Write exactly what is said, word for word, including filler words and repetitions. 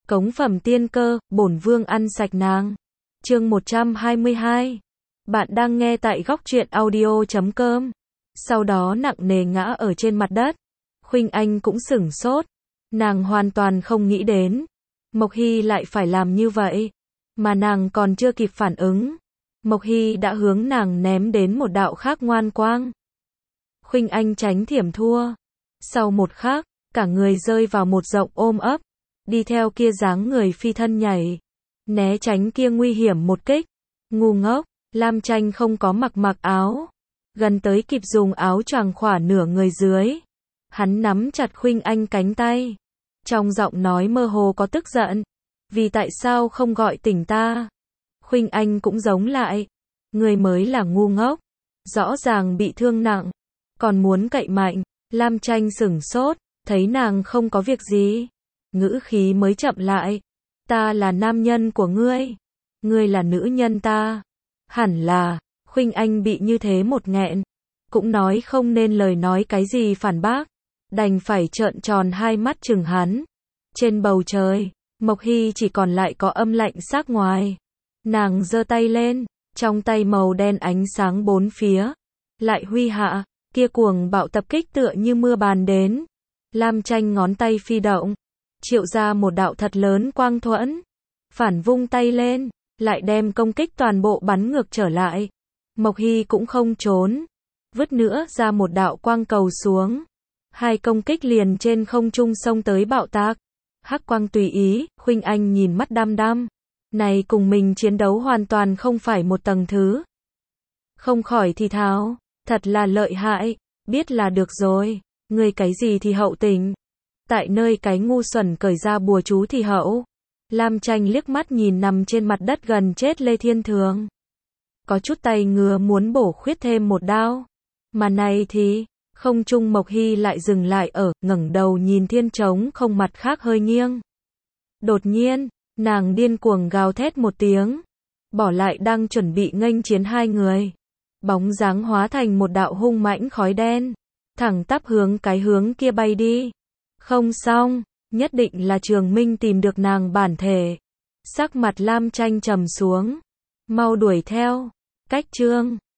Cống phẩm tiên cơ, bổn vương ăn sạch nàng. Chương một trăm hai mươi hai. Bạn đang nghe tại góc truyện audio chấm com. Sau đó nặng nề ngã ở trên mặt đất. Khuynh Anh cũng sửng sốt. Nàng hoàn toàn không nghĩ đến Mộc Hy lại phải làm như vậy. Mà nàng còn chưa kịp phản ứng, Mộc Hy đã hướng nàng ném đến một đạo khác ngoan quang. Khuynh Anh tránh thiểm thua. Sau một khắc, cả người rơi vào một rộng ôm ấp, đi theo kia dáng người phi thân nhảy, né tránh kia nguy hiểm một kích. Ngu ngốc, Lam Tranh không có mặc mặc áo, gần tới kịp dùng áo choàng khỏa nửa người dưới. Hắn nắm chặt Khuynh Anh cánh tay, trong giọng nói mơ hồ có tức giận. Vì tại sao không gọi tỉnh ta? Khuynh Anh cũng giống lại. Người mới là ngu ngốc. Rõ ràng bị thương nặng, còn muốn cậy mạnh. Lam Tranh sửng sốt, thấy nàng không có việc gì, ngữ khí mới chậm lại. Ta là nam nhân của ngươi, ngươi là nữ nhân ta. Hẳn là, Khuynh Anh bị như thế một nghẹn, cũng nói không nên lời nói cái gì phản bác, đành phải trợn tròn hai mắt chừng hắn. Trên bầu trời, Mộc Hy chỉ còn lại có âm lạnh sắc ngoài. Nàng giơ tay lên, trong tay màu đen ánh sáng bốn phía lại huy hạ, kia cuồng bạo tập kích tựa như mưa bàn đến. Lam Tranh ngón tay phi động, triệu ra một đạo thật lớn quang thuẫn, phản vung tay lên, lại đem công kích toàn bộ bắn ngược trở lại. Mộc Hy cũng không trốn, vứt nữa ra một đạo quang cầu xuống. Hai công kích liền trên không trung xông tới bạo tạc. Hắc quang tùy ý, Khuynh Anh nhìn mắt đăm đăm. Này cùng mình chiến đấu hoàn toàn không phải một tầng thứ. Không khỏi thì thào, thật là lợi hại, biết là được rồi, ngươi cái gì thì hậu tình. Tại nơi cái ngu xuẩn cởi ra bùa chú thì hậu. Lam Tranh liếc mắt nhìn nằm trên mặt đất gần chết Lê Thiên Thường. Có chút tay ngứa muốn bổ khuyết thêm một đao. Mà này thì, không trung Mộc Hy lại dừng lại ở, ngẩng đầu nhìn thiên trống không mặt khác hơi nghiêng. Đột nhiên, nàng điên cuồng gào thét một tiếng, bỏ lại đang chuẩn bị nghênh chiến hai người. Bóng dáng hóa thành một đạo hung mãnh khói đen, thẳng tắp hướng cái hướng kia bay đi. Không xong, nhất định là Trường Minh tìm được nàng bản thể. Sắc mặt Lam Tranh trầm xuống, mau đuổi theo. Cách chương